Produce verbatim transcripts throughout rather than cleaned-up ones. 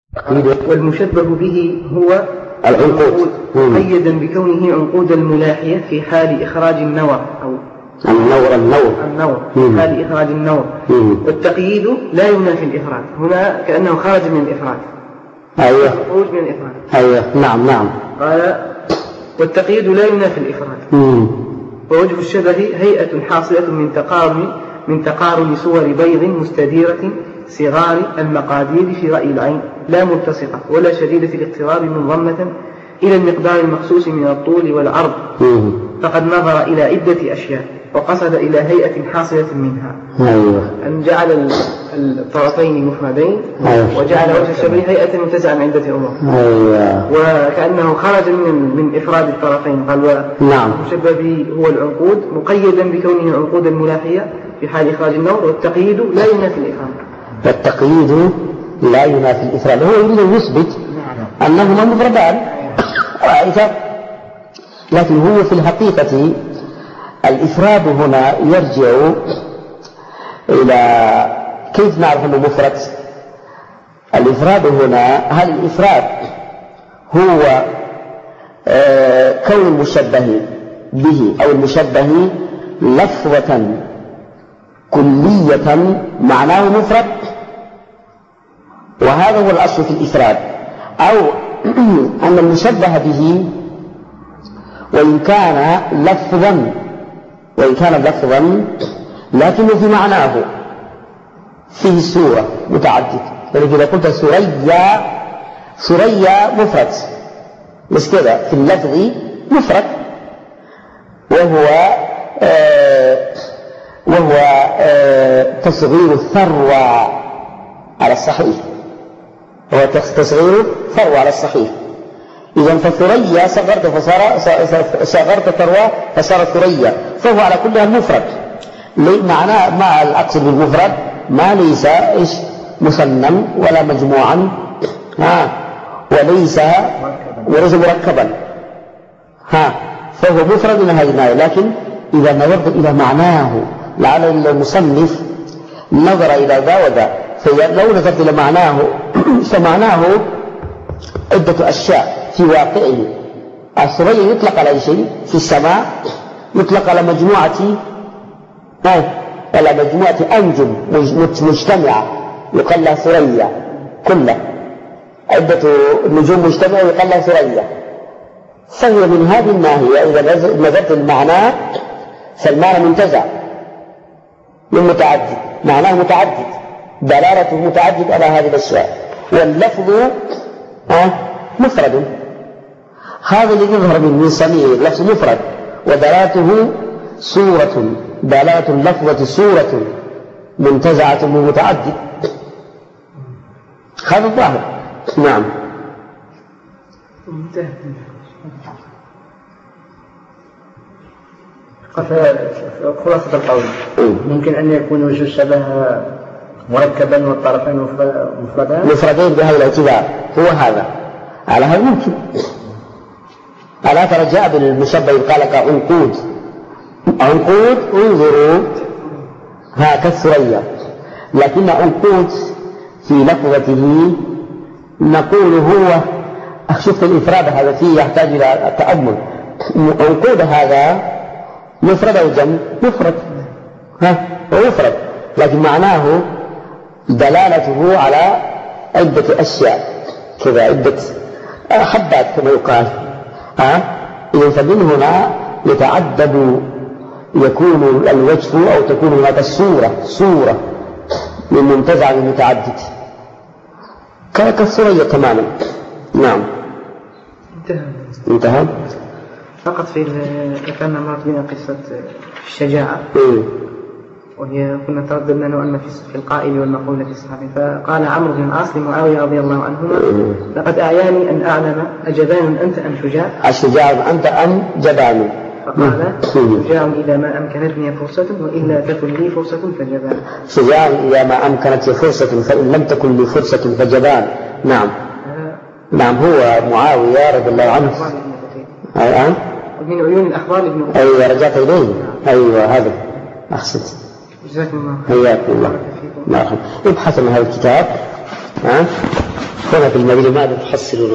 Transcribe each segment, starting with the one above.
والمشبه به هو العنقود مقيدا بكونه عنقود الملاحية في حال إخراج النور أو النور النور النور في حال إخراج النور. والتقييد لا ينافي الإفراد، هنا كأنه خرج من الإفراد. أيوه خروج من الإفراد. أيوه نعم نعم. قال والتقييد لا ينافي الإفراد. ووجه الشبه هيئة حاصلة من تقارن من تقارن صور بيض مستديرة صغار المقادير في رأي العين، لا ملتصقة ولا شديدة الاقتراب منضمة إلى المقدار المخصوص من الطول والعرض. فقد نظر إلى عدة أشياء وقصد إلى هيئة حاصلة منها. أيوه. أن جعل الطرفين مفردين. أيوه. وجعل وجه الشبه هيئة منتزعة من عدة أمور. أيوه. وكأنه خرج من من إفراد الطرفين. قال نعم. المشبه به هو العنقود مقيدا بكونه عنقود الملاحية في حال إخراج النور. والتقييد لا ينافي الإفراد. والتقييد لا ينافي الإفراد، هو يريد أن يثبت أنهما مفردان رأيت، لكن هو في الحقيقة الإفراد هنا يرجع إلى كيف نعرف أنه مفرد. الإفراد هنا، هل الإفراد هو آه كون المشبه به أو المشبه لفظة كلية معناه مفرد، وهذا هو الأصل في الإفراد، أو أن المشبه به وإن كان لفظا وإن كان لفظا لكنه في معناه فيه صورة متعدد. يعني إذا قلت سريا سريا مفرد مش كذا، في اللفظ مفرد، وهو آه وهو آه تصغير الثروة على الصحيح، هو تصغير ثروة على الصحيح. إذن فثريا صغرت فصار صغرت ثروة فصارت ثريا، فهو على كلها مفرد. معناه مع الأقصد بالمفرد ما ليس إيش مثنى ولا مجموعا ها وليس وليس مركبا ها، فهو مفرد من هذه الناحية. لكن إذا نظرت إلى معناه، لعل المصنف نظر إلى ذا وذا، فلو نظرت إلى معناه فمعناه عدة أشياء في واقعه. الثريا يطلق على أي شيء في السماء، يطلق على مجموعة آه على مجموعة أنجم مجتمعة يقال لها ثريا، كلها عدة نجوم مجتمعة يقال لها ثريا. فهي من هذه الناحية إذا نظرت المعنى فالمعنى منتزع من متعدد، معناه متعدد، دلالته متعدد على هذه الأشياء، واللفظ آه مفرد. هذا الذي يظهر من صنيع اللفظ مفرد، ودلالته صورة، دلالة اللفظة صورة منتزعة من متعدد. هذا الظاهر. نعم. خلاصة القول ممكن أن يكون وجه الشبه مركبا والطرفين مفردان مفردين بهذا الاعتبار، هو هذا على هذا ممكن. ألا ترى جاء بالمشبه قال كعنقود، عنقود انظروا ها كالثريا، لكن عنقود في لفظته نقول هو شفت الإفراد هذا فيه يحتاج إلى التأمل. عنقود هذا مفرد أو جمع؟ مفرد ها ومفرد، لكن معناه دلالته على عدة أشياء كذا، عدة حبات كما يقال ها. إذن فمن هنا يتعدد يكون الوجه أو تكون هناك الصورة صورة من منتزع من متعدد كالثريا تماما. نعم. انتهى. انتهى. فقط في ذكرنا مرت بنا قصة الشجاعة، إيه؟ وهي كنا ترددنا أن في القائل والمقولة في الصحابي. فقال عمرو بن العاص لمعاوية رضي الله عنهما: لقد أعياني أن أعلم أجبان أنت أم شجاع؟ الشجاع أنت أم جبان؟ فقال: شجاع إذا ما أمكنتني فرصة وإلا تكن لي فرصة فجبان. شجاع إذا ما أمكنتني فرصة فإن لم تكن لي فرصة فجبان. نعم. آه. نعم هو معاوية رضي الله عنه. الآن من عيون الأخبار ابن أخبار. أيوة رجعت إليه. أيوة هذا أحسنت. جزاكم الله. حياكم الله. مرحبا. ابحث عن هذا الكتاب. ها هنا في المدينة ماذا تحصلون؟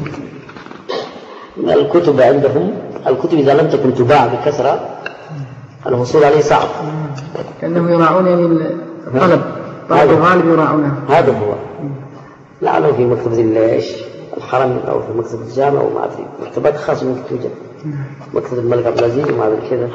الكتب عندهم، الكتب إذا لم تكن تباع بكثرة الحصول عليه صعب. كأنهم يراعون يعني الطلب، طلب الغالب يراعونه. هذا هو. لعله في مكتبة ايش الحرم أو في مكتبة الجامع أو ما أدري، مكتبات خاصة من توجد، مكتبة الملك عبد العزيز وما أدري كذا.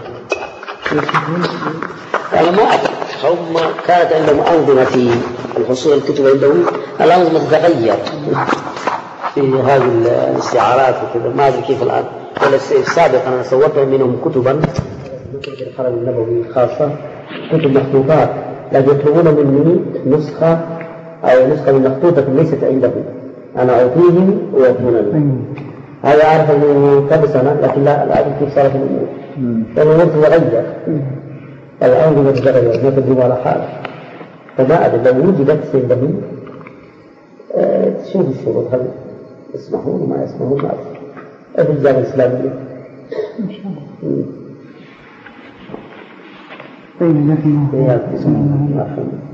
أنا ما أدري، هم كانت عندهم أنظمة في الحصول الكتب عندهم، الأنظمة تتغير في هذه الاستعارات وكذا، ما أدري كيف الآن. ولا سابقا أنا صورت منهم كتبا في الحرم النبوي خاصة، كتب مخطوطات، لكن يطلبون مني نسخة أو نسخة من مخطوطة ليست عندهم، أنا أعطيهم ويعطونني. هذا أعرف أنه قبل سنة، لكن لا الآن كيف صارت الأمور، لأن الأمور تتغير، الأنظمة تتغير، ما تدري على حال. فما أدري لو وجدت عندهم تشوف الشروط، هل يسمحون وما يسمحون، ما أدري في الجامعة الإسلامية إن شاء الله. طيب، لكن